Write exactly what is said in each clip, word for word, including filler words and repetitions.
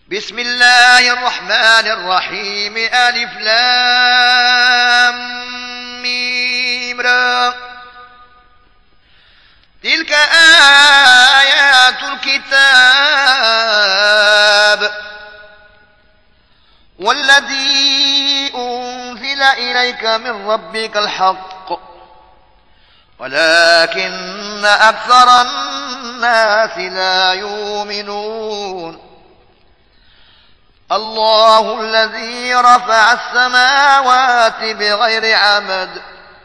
بسم الله الرحمن الرحيم ألف لام ميم را. تلك آيات الكتاب والذي أنزل إليك من ربك الحق ولكن أكثر الناس لا يؤمنون. الله الذي رفع السماوات بغير عمد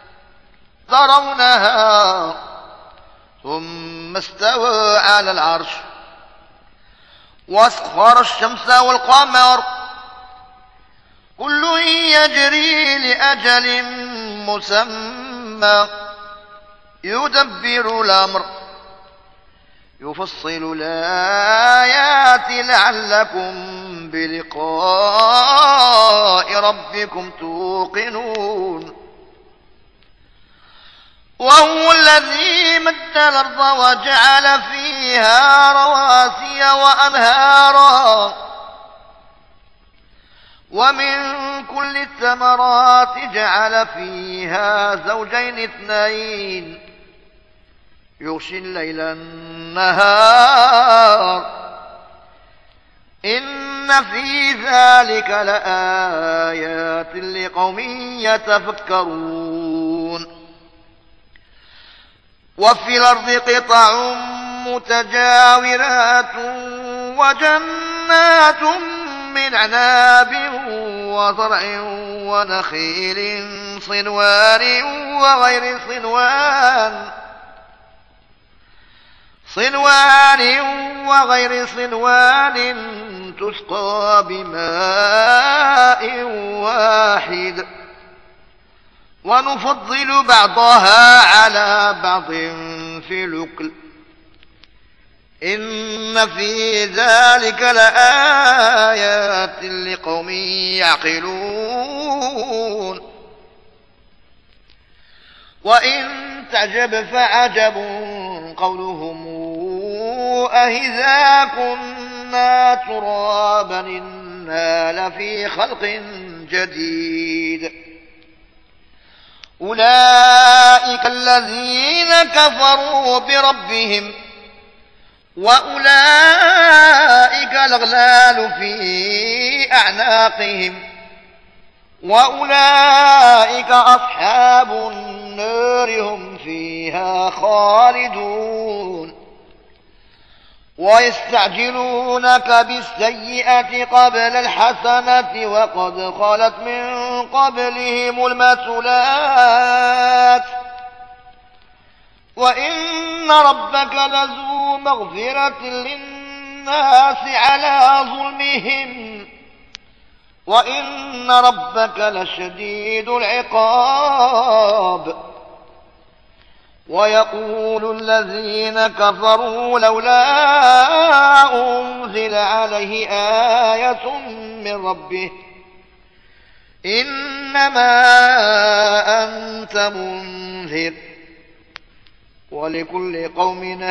ترونها ثم استوى على العرش وسخر الشمس والقمر كل يجري لأجل مسمى يدبر الأمر يفصل الآيات لعلكم بلقاء ربكم توقنون. وهو الذي مد الأرض وجعل فيها رواسي وأنهارا ومن كل الثمرات جعل فيها زوجين اثنين يغشي الليل النهار إن في ذلك لآيات لقوم يتفكرون. وفي الأرض قطع متجاورات وجنات من عناب وزرع ونخيل صنوان وغير صنوان صنوان وغير صنوان تسقى بماء واحد ونفضل بعضها على بعض في الأكل إن في ذلك لآيات لقوم يعقلون. وإن تعجب فعجب قولهم أإذا كنا ترابا إنا لفي خلق جديد. أولئك الذين كفروا بربهم وأولئك الأغلال في أعناقهم وأولئك أصحاب النار هم فيها خالدون. ويستعجلونك بالسيئة قبل الحسنة وقد خلت من قبلهم المثلات وإن ربك لذو مغفرة للناس على ظلمهم وإن ربك لشديد العقاب. ويقول الذين كفروا لولا أنزل عليه آية من ربه إنما أنت منذر ولكل قوم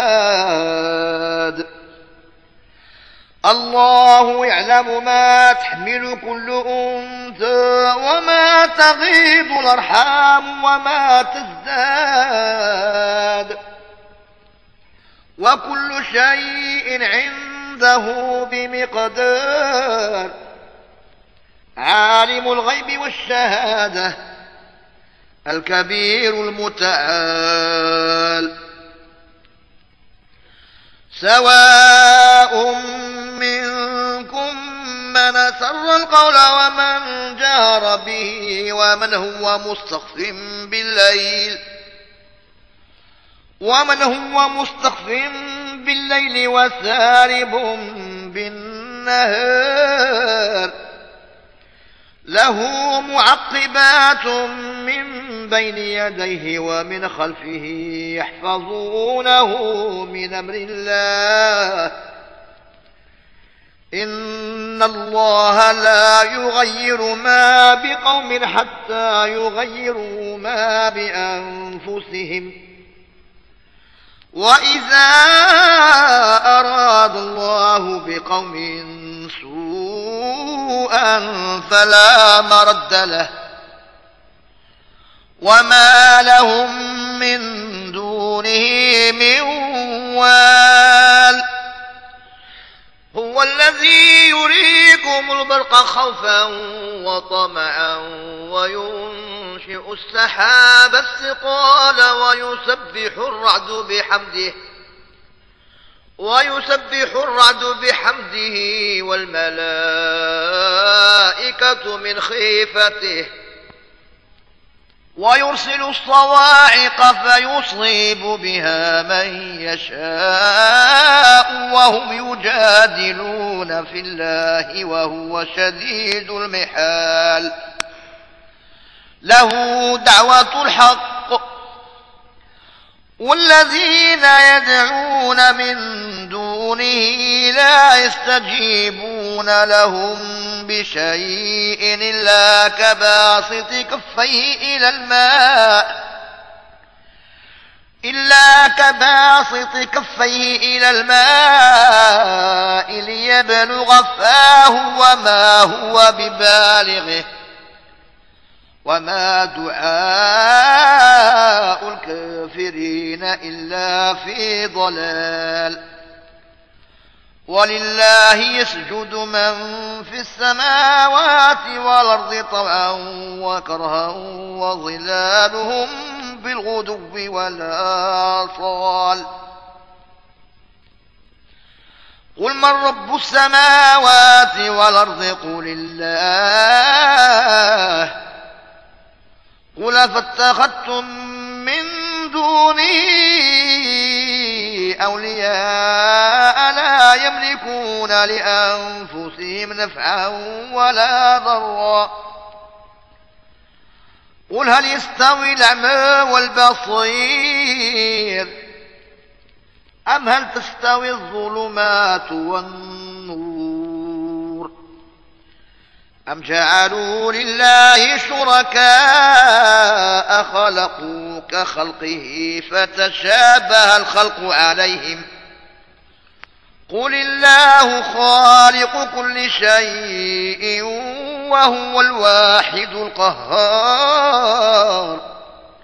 هاد. الله يعلم ما تحمل كل أنثى وما تغيض الأرحام وما تزداد وكل شيء عنده بمقدار. عالم الغيب والشهادة الكبير المتعال. سواء منكم من أسر القول ومن جهر به ومن هو مستخف بالليل ومن هو مستخف بالليل وسارب بالنهار له معقبات من بين يديه ومن خلفه يحفظونه من أمر الله إن الله لا يغير ما بقوم حتى يغيروا ما بأنفسهم وإذا أراد الله بقوم سوءا فلا مرد له وما لهم من دونه من وال هو الذي يريكم البرق خوفا وطمعا وينشئ السحاب الثقال ويسبح الرعد بحمده ويسبح الرعد بحمده والملائكة من خيفته ويرسل الصواعق فيصيب بها من يشاء وهم يجادلون في الله وهو شديد المحال له دعوة الحق والذين يدعون من دونه لا يستجيبون لهم بشيء إلا كباسط كفيه إلى الماء إلا كباسط كفيه إلى الماء ليبلغ فاه وما هو ببالغه وما دعاء الكافرين إلا في ضلال ولله يسجد من في السماوات والأرض طوعا وكرها وظلالهم بالغدو والآصال قل من رب السماوات والأرض قل الله قل فاتخذتم من دونه أولياء لا يملكون لأنفسهم نفعا ولا ضرا قل هل يستوي الأعمى والبصير أم هل تستوي الظلمات والنور أم جعلوا لله شركاء خلقوا كخلقه فتشابه الخلق عليهم قل الله خالق كل شيء وهو الواحد القهار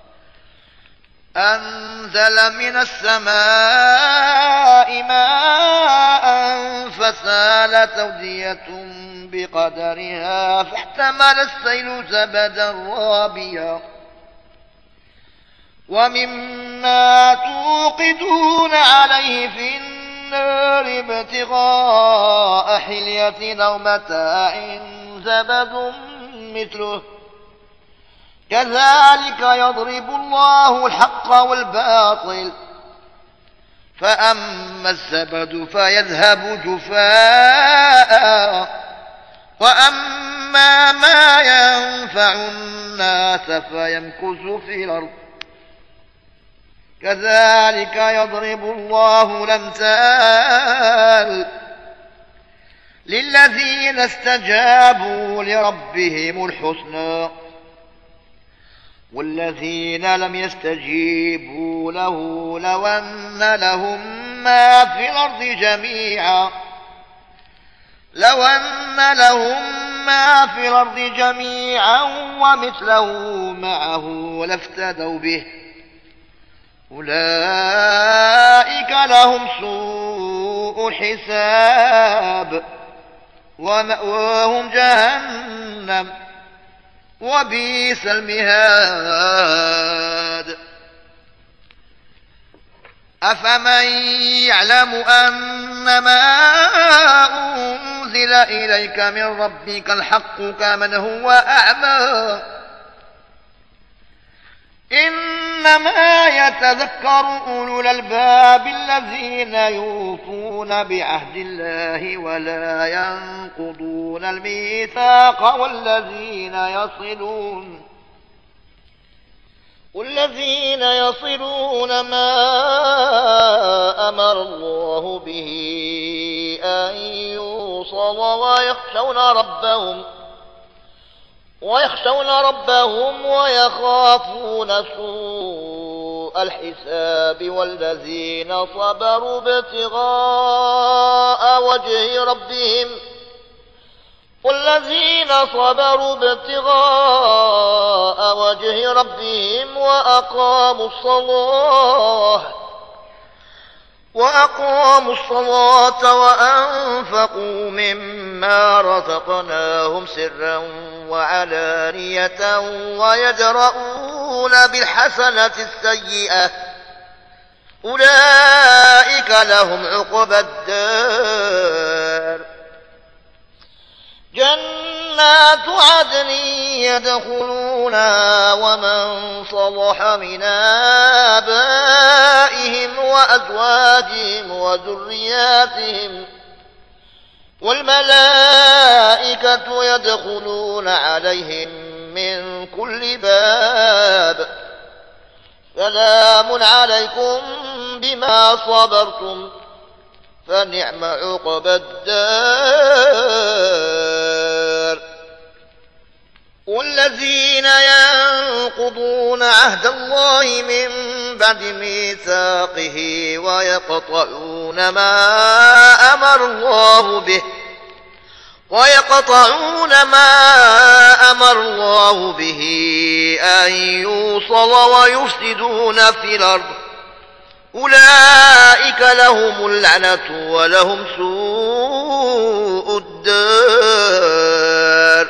أنزل من السماء ماء فسالت أودية بقدرها فاحتمل السيل زبدا رابيا ومما توقدون عليه في النار ابتغاء حلية أو متاع زبد مثله كذلك يضرب الله الحق والباطل فأما الزبد فيذهب جفاء وأما ما ينفع الناس فيمكث في الأرض كذلك يضرب الله الأمثال للذين استجابوا لربهم الحسنى والذين لم يستجيبوا له لو أن لهم ما في الأرض جميعا لو أن لهم ما في الأرض جميعا ومثله معه لافتدوا به أولئك لهم سوء الحساب ومأواهم جهنم وبئس المهاد أفمن يعلم أنما أنزل إليك من ربك الحق كمن هو أعمى إنما يتذكر أولو الألباب الذين يوفون بعهد الله ولا ينقضون الميثاق والذين يصلون والذين يصلون ما أمر الله به أن يوصل ويخشون ربهم ويخشون ربهم ويخافون سوء الحساب والذين صبروا ابتغاء وجه ربهم والذين صبروا ابتغاء وجه ربهم وأقاموا الصلاة وأقاموا الصلاة وأنفقوا مما رزقناهم سرا وعلانية ويدرؤون بالحسنة السيئة أولئك لهم عقبى الدار جنات عدن يدخلونها ومن صلح من آبائهم وأزواجهم وذرياتهم والملائكة يدخلون عليهم من كل باب سلام عليكم بما صبرتم فنعم عقبى الدار والذين ينقضون عهد الله من بعد ميثاقه ويقطعون ما أمر الله به ويقطعون ما أمر الله به أن يوصل ويفسدون في الأرض أولئك لهم اللعنة ولهم سوء الدار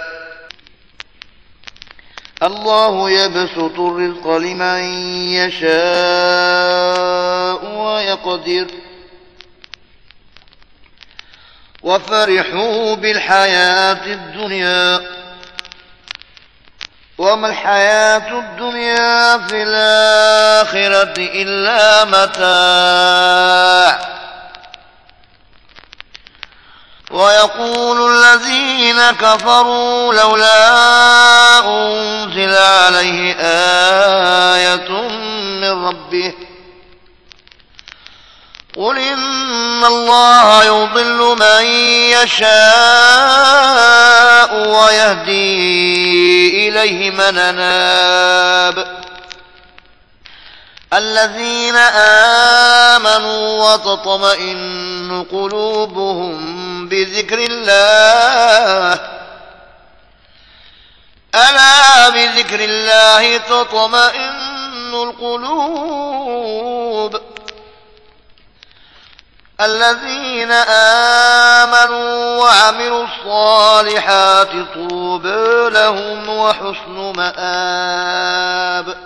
الله يبسط الرزق لمن يشاء ويقدر وفرحوا بالحياة الدنيا وما الحياة الدنيا في الآخرة إلا متاع ويقول الذين كفروا لولا أنزل عليه آية من ربه قل إن الله يضل من يشاء ويهدي إليه من أناب الذين آمنوا وتطمئن قلوبهم بذكر الله ألا بذكر الله تطمئن القلوب الذين آمنوا وعملوا الصالحات طوبى لهم وحسن مآب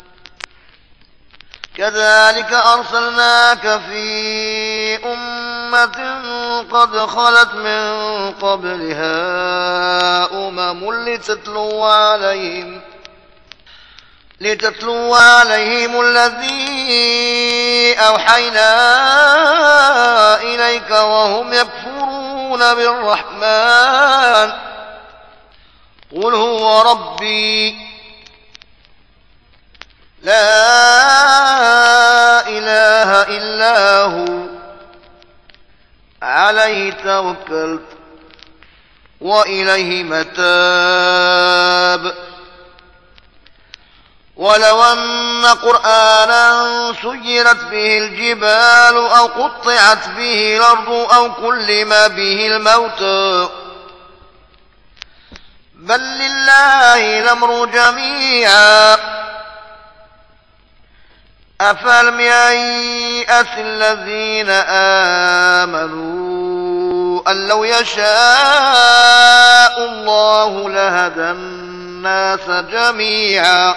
كذلك أرسلناك في أمة قد خلت من قبلها أمم لتتلو عليهم لتتلو عليهم الذي أوحينا إليك وهم يكفرون بالرحمن قل هو ربي لا إله إلا هو عليه توكلت وإليه متاب ولو أن قرآنا سيرت به الجبال أو قطعت به الأرض أو كلم به الموتى بل لله الأمر جميعا أفلم ييأس الذين آمنوا أن لو يشاء الله لهدى الناس جميعا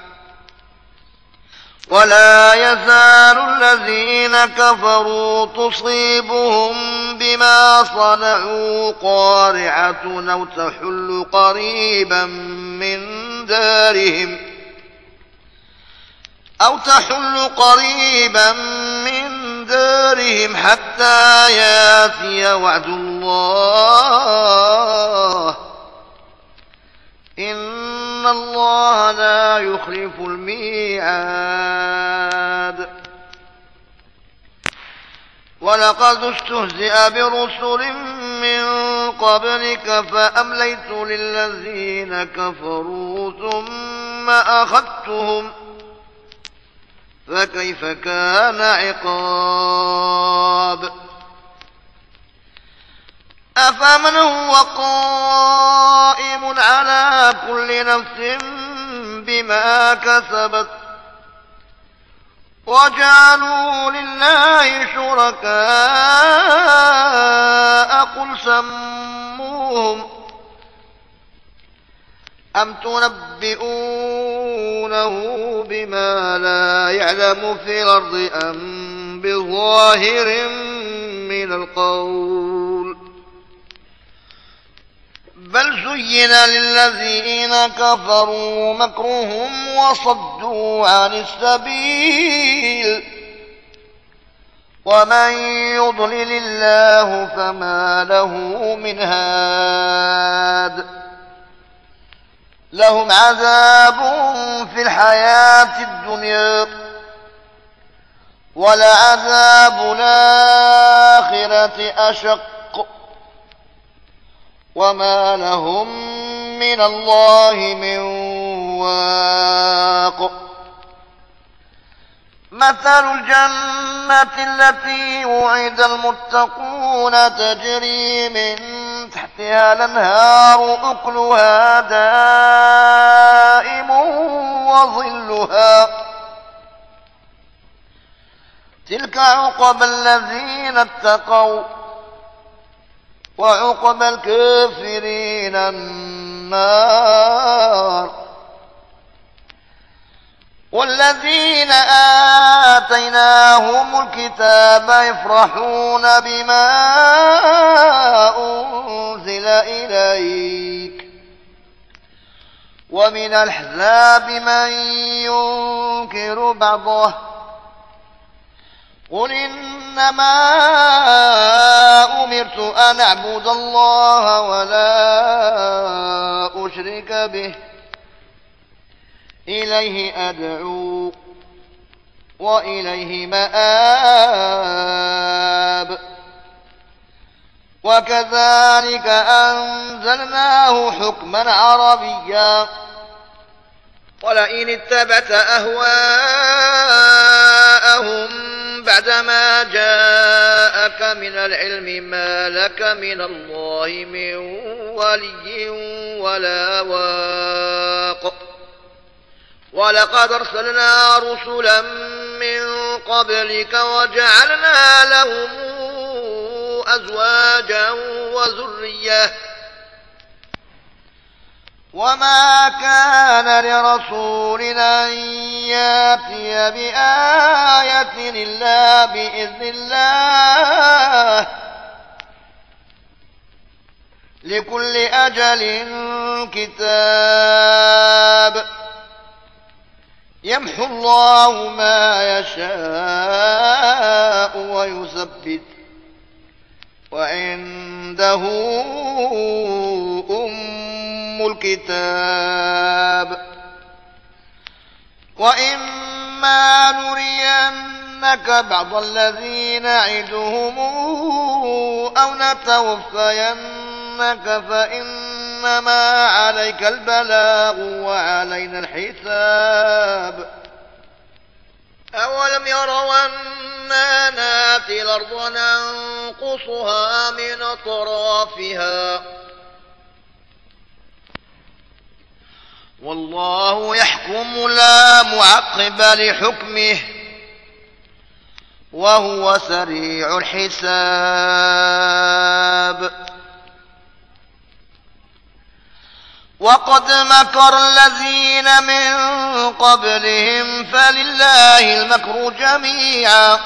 ولا يزال الذين كفروا تصيبهم بما صنعوا قارعة أو تحل قريبا من دارهم أو تحل قريبا من دارهم حتى يأتي وعد الله إن الله لا يخلف الميعاد ولقد استهزئ برسل من قبلك فأمليت للذين كفروا ثم أخذتهم فكيف كان عقاب أفمن هو قائم على كل نفس بما كسبت وجعلوا لله شركاء قل سموهم أم تنبئونه بما لا يعلم في الأرض أم بظاهر من القول بل زين للذين كفروا مكرهم وصدوا عن السبيل ومن يضلل الله فما له من هاد لهم عذاب في الحياة الدنيا ولعذاب الآخرة أشق وما لهم من الله من واق مثل الجنة التي وعد المتقون تجري من تحتها الأنهار أكلها دائم وظلها تلك عقبى الذين اتقوا وعقبى الكافرين النار والذين آتيناهم الكتاب يفرحون بما أنزل إليك ومن الأحزاب من ينكر بعضه قل إنما أمرت أن أعبد الله ولا أشرك به إليه أدعو وإليه مآب وكذلك أنزلناه حكما عربيا ولئن اتبعت أهواءهم بعدما جاءك من العلم ما لك من الله من ولي ولا واق ولقد أرسلنا رسلا من قبلك وجعلنا لهم أزواجا وذرية وما كان لرسول أن يأتي بآية إلا بإذن الله لكل أجل كتاب يمحو الله ما يشاء ويثبت وعنده أم الكتاب وإما نرينك بعض الذين نعدهم أو نتوفينك فإنما عليك البلاغ وعلينا الحساب أولم يروا أنا ناتي الأرض ننقصها من أطرافها والله يحكم لا معقب لحكمه وهو سريع الحساب وقد مكر الذين من قبلهم فلله المكر جميعا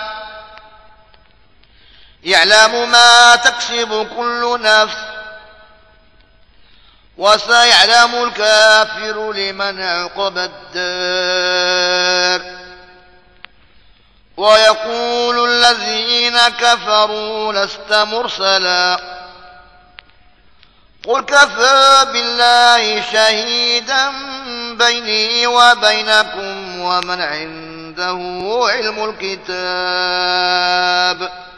يعلم ما تكسب كل نفس وسيعلم الكافر لمن عقب الدار ويقول الذين كفروا لست مرسلا قل كفى بالله شهيدا بيني وبينكم ومن عنده علم الكتاب